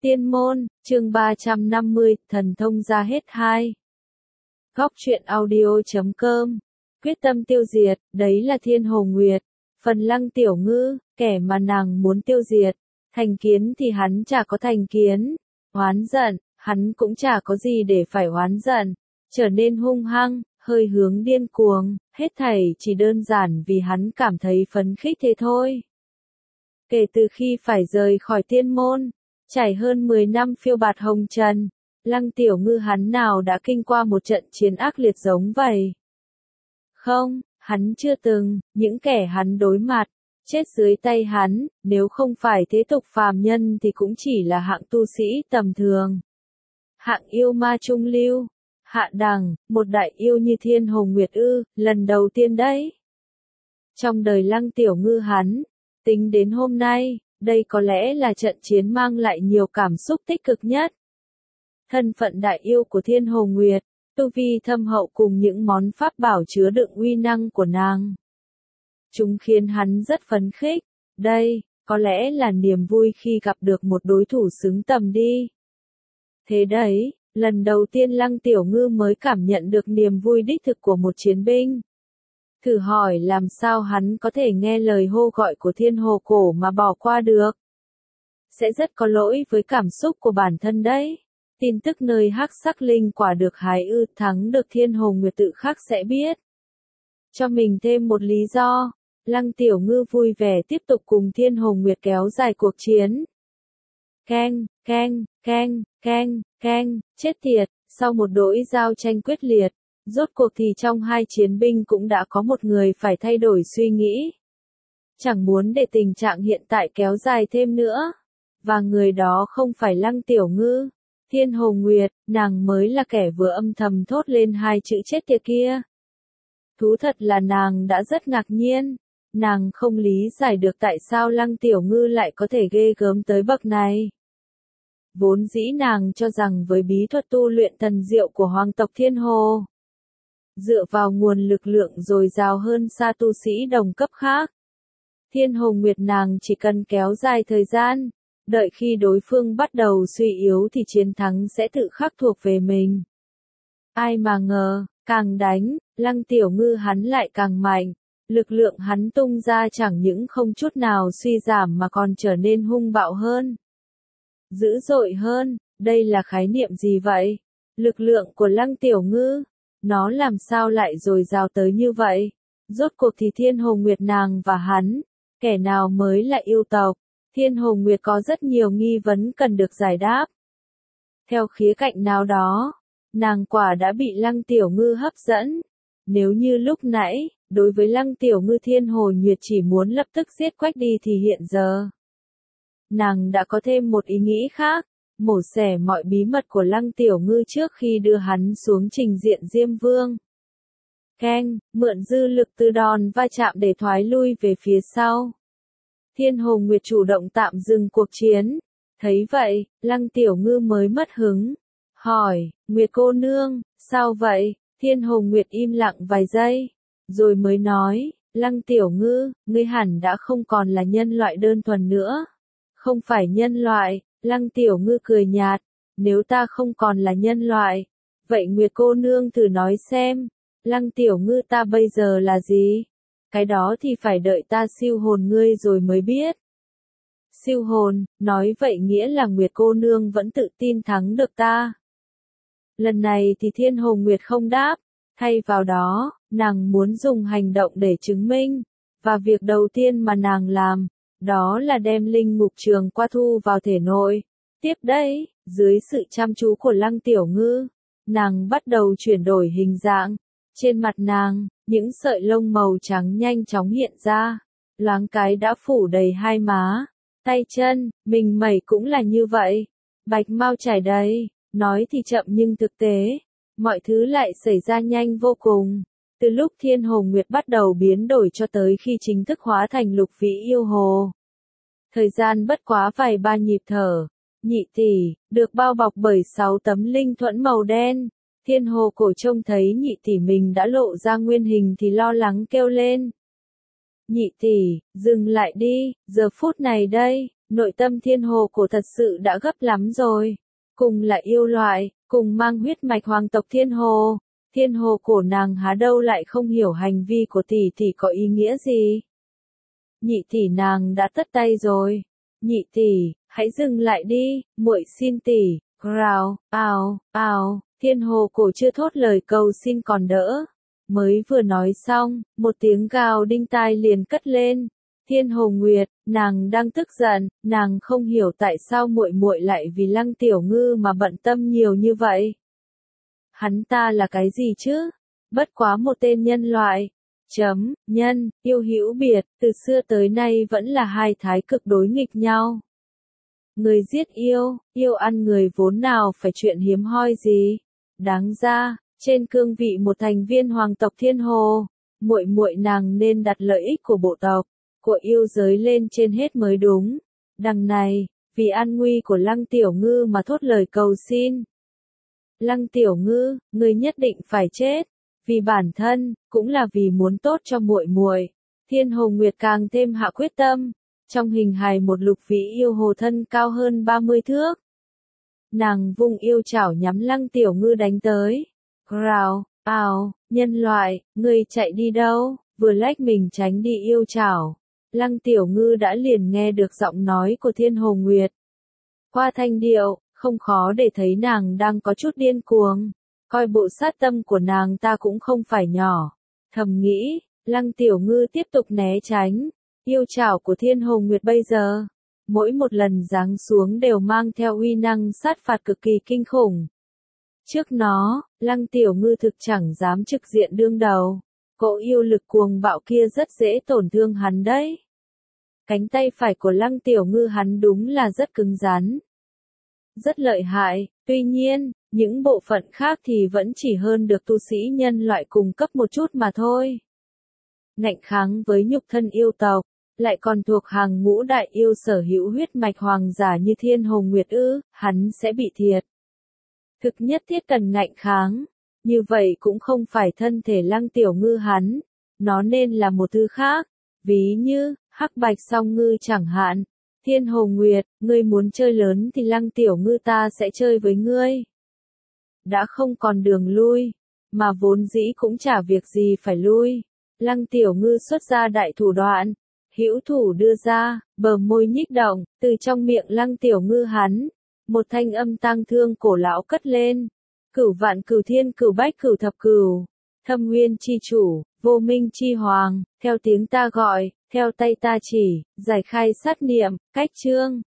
Tiên môn, chương 350, thần thông ra hết 2. Góc truyện audio.com. Quyết tâm tiêu diệt, đấy là Thiên Hồ Nguyệt. Phần Lăng Tiểu Ngư, kẻ mà nàng muốn tiêu diệt. Thành kiến thì hắn chả có thành kiến. Oán giận, hắn cũng chả có gì để phải oán giận. Trở nên hung hăng, hơi hướng điên cuồng, hết thảy chỉ đơn giản vì hắn cảm thấy phấn khích thế thôi. Kể từ khi phải rời khỏi tiên môn, trải hơn 10 năm phiêu bạt hồng trần, Lăng Tiểu Ngư hắn nào đã kinh qua một trận chiến ác liệt giống vậy? Không, hắn chưa từng, những kẻ hắn đối mặt, chết dưới tay hắn, nếu không phải thế tục phàm nhân thì cũng chỉ là hạng tu sĩ tầm thường. Hạng yêu ma trung lưu, hạ đẳng, một đại yêu như Thiên Hồ Nguyệt ư, lần đầu tiên đấy. Trong đời Lăng Tiểu Ngư hắn, tính đến hôm nay, đây có lẽ là trận chiến mang lại nhiều cảm xúc tích cực nhất. Thân phận đại yêu của Thiên Hồ Nguyệt, tu vi thâm hậu cùng những món pháp bảo chứa đựng uy năng của nàng. Chúng khiến hắn rất phấn khích, đây, có lẽ là niềm vui khi gặp được một đối thủ xứng tầm đi. Thế đấy, lần đầu tiên Lăng Tiểu Ngư mới cảm nhận được niềm vui đích thực của một chiến binh. Thử hỏi làm sao hắn có thể nghe lời hô gọi của Thiên Hồ Cổ mà bỏ qua được. Sẽ rất có lỗi với cảm xúc của bản thân đấy. Tin tức nơi hắc sắc linh quả được hái thắng được Thiên Hồ Nguyệt tự khắc sẽ biết. Cho mình thêm một lý do, Lăng Tiểu Ngư vui vẻ tiếp tục cùng Thiên Hồ Nguyệt kéo dài cuộc chiến. Keng, keng, keng, keng, keng, chết tiệt, sau một đỗi giao tranh quyết liệt. Rốt cuộc thì trong hai chiến binh cũng đã có một người phải thay đổi suy nghĩ. Chẳng muốn để tình trạng hiện tại kéo dài thêm nữa. Và người đó không phải Lăng Tiểu Ngư. Thiên Hồ Nguyệt, nàng mới là kẻ vừa âm thầm thốt lên hai chữ chết tiệt kia. Thú thật là nàng đã rất ngạc nhiên. Nàng không lý giải được tại sao Lăng Tiểu Ngư lại có thể ghê gớm tới bậc này. Vốn dĩ nàng cho rằng với bí thuật tu luyện thần diệu của hoàng tộc Thiên Hồ, dựa vào nguồn lực lượng dồi dào hơn xa tu sĩ đồng cấp khác, Thiên Hồ Nguyệt nàng chỉ cần kéo dài thời gian, đợi khi đối phương bắt đầu suy yếu thì chiến thắng sẽ tự khắc thuộc về mình. Ai mà ngờ, càng đánh, Lăng Tiểu Ngư hắn lại càng mạnh, lực lượng hắn tung ra chẳng những không chút nào suy giảm mà còn trở nên hung bạo hơn, dữ dội hơn. Đây là khái niệm gì vậy? Lực lượng của Lăng Tiểu Ngư, nó làm sao lại dồi dào tới như vậy? Rốt cuộc thì Thiên Hồ Nguyệt nàng và hắn, kẻ nào mới là yêu tộc? Thiên Hồ Nguyệt có rất nhiều nghi vấn cần được giải đáp. Theo khía cạnh nào đó, nàng quả đã bị Lăng Tiểu Ngư hấp dẫn. Nếu như lúc nãy, đối với Lăng Tiểu Ngư Thiên Hồ Nguyệt chỉ muốn lập tức giết quách đi thì hiện giờ, nàng đã có thêm một ý nghĩ khác, mổ xẻ mọi bí mật của Lăng Tiểu Ngư trước khi đưa hắn xuống trình diện Diêm Vương. Keng, mượn dư lực từ đòn va chạm để thoái lui về phía sau. Thiên Hồ Nguyệt chủ động tạm dừng cuộc chiến. Thấy vậy, Lăng Tiểu Ngư mới mất hứng. Hỏi, Nguyệt cô nương, sao vậy? Thiên Hồ Nguyệt im lặng vài giây, rồi mới nói, Lăng Tiểu Ngư, ngươi hẳn đã không còn là nhân loại đơn thuần nữa. Không phải nhân loại, Lăng Tiểu Ngư cười nhạt, nếu ta không còn là nhân loại, vậy Nguyệt cô nương thử nói xem, Lăng Tiểu Ngư ta bây giờ là gì? Cái đó thì phải đợi ta siêu hồn ngươi rồi mới biết. Siêu hồn, nói vậy nghĩa là Nguyệt cô nương vẫn tự tin thắng được ta. Lần này thì Thiên Hồ Nguyệt không đáp, thay vào đó, nàng muốn dùng hành động để chứng minh, và việc đầu tiên mà nàng làm, đó là đem linh ngục trường qua thu vào thể nội. Tiếp đấy, dưới sự chăm chú của Lăng Tiểu Ngư, nàng bắt đầu chuyển đổi hình dạng. Trên mặt nàng, những sợi lông màu trắng nhanh chóng hiện ra, loáng cái đã phủ đầy hai má, tay chân, mình mẩy cũng là như vậy. Bạch mau trải đầy, nói thì chậm nhưng thực tế, mọi thứ lại xảy ra nhanh vô cùng. Từ lúc Thiên Hồ Nguyệt bắt đầu biến đổi cho tới khi chính thức hóa thành Lục Vĩ Yêu Hồ. Thời gian bất quá vài ba nhịp thở. Nhị tỷ, được bao bọc bởi 6 tấm linh thuẫn màu đen. Thiên Hồ Cổ trông thấy nhị tỷ mình đã lộ ra nguyên hình thì lo lắng kêu lên. Nhị tỷ, dừng lại đi, giờ phút này đây, Nội tâm thiên hồ cổ thật sự đã gấp lắm rồi. Cùng là yêu loại, cùng mang huyết mạch hoàng tộc thiên hồ cổ nàng há đâu lại không hiểu hành vi của tỷ tỷ có ý nghĩa gì. Nhị tỷ nàng đã tất tay rồi. Nhị tỷ, hãy dừng lại đi, muội xin tỷ. Rào, thiên hồ cổ chưa thốt lời cầu xin còn đỡ. Mới vừa nói xong, một tiếng gào đinh tai liền cất lên. Thiên Hồ Nguyệt, nàng đang tức giận, nàng không hiểu tại sao muội muội lại vì Lăng Tiểu Ngư mà bận tâm nhiều như vậy. Hắn ta là cái gì chứ? Bất quá một tên nhân loại. Nhân, yêu hữu biệt, từ xưa tới nay vẫn là hai thái cực đối nghịch nhau. Người giết yêu ăn người vốn nào phải chuyện hiếm hoi gì. Đáng ra, trên cương vị một thành viên hoàng tộc Thiên Hồ, muội muội nàng nên đặt lợi ích của bộ tộc, của yêu giới lên trên hết mới đúng. Đằng này, vì an nguy của Lăng Tiểu Ngư mà thốt lời cầu xin. Lăng Tiểu Ngư, ngươi nhất định phải chết, vì bản thân, cũng là vì muốn tốt cho muội muội. Thiên Hồ Nguyệt càng thêm hạ quyết tâm, trong hình hài một lục vĩ yêu hồ thân cao hơn 30 thước. Nàng vung yêu chảo nhắm Lăng Tiểu Ngư đánh tới. Rào, nhân loại, ngươi chạy đi đâu? Vừa lách mình tránh đi yêu chảo. Lăng Tiểu Ngư đã liền nghe được giọng nói của Thiên Hồ Nguyệt. Qua thanh điệu, không khó để thấy nàng đang có chút điên cuồng. Coi bộ sát tâm của nàng ta cũng không phải nhỏ. Thầm nghĩ, Lăng Tiểu Ngư tiếp tục né tránh. Yêu chảo của Thiên Hồ Nguyệt bây giờ, mỗi một lần giáng xuống đều mang theo uy năng sát phạt cực kỳ kinh khủng. Trước nó, Lăng Tiểu Ngư thực chẳng dám trực diện đương đầu. Cỗ yêu lực cuồng bạo kia rất dễ tổn thương hắn đấy. Cánh tay phải của Lăng Tiểu Ngư hắn đúng là rất cứng rắn. Rất lợi hại, tuy nhiên, những bộ phận khác thì vẫn chỉ hơn được tu sĩ nhân loại cùng cấp một chút mà thôi. Ngạnh kháng với nhục thân yêu tộc, lại còn thuộc hàng ngũ đại yêu sở hữu huyết mạch hoàng giả như Thiên Hồ Nguyệt hắn sẽ bị thiệt. Thực nhất thiết cần ngạnh kháng, như vậy cũng không phải thân thể Lăng Tiểu Ngư hắn, nó nên là một thứ khác, ví như, hắc bạch song ngư chẳng hạn. Thiên Hồ Nguyệt, ngươi muốn chơi lớn thì Lăng Tiểu Ngư ta sẽ chơi với ngươi. Đã không còn đường lui, mà vốn dĩ cũng chả việc gì phải lui. Lăng Tiểu Ngư xuất ra đại thủ đoạn, hữu thủ đưa ra, bờ môi nhích động, từ trong miệng Lăng Tiểu Ngư hắn, một thanh âm tang thương cổ lão cất lên. Cửu vạn cửu thiên cửu bách cửu thập cửu, thâm nguyên chi chủ, vô minh chi hoàng, theo tiếng ta gọi, theo tay ta chỉ, giải khai sát niệm, cách chương.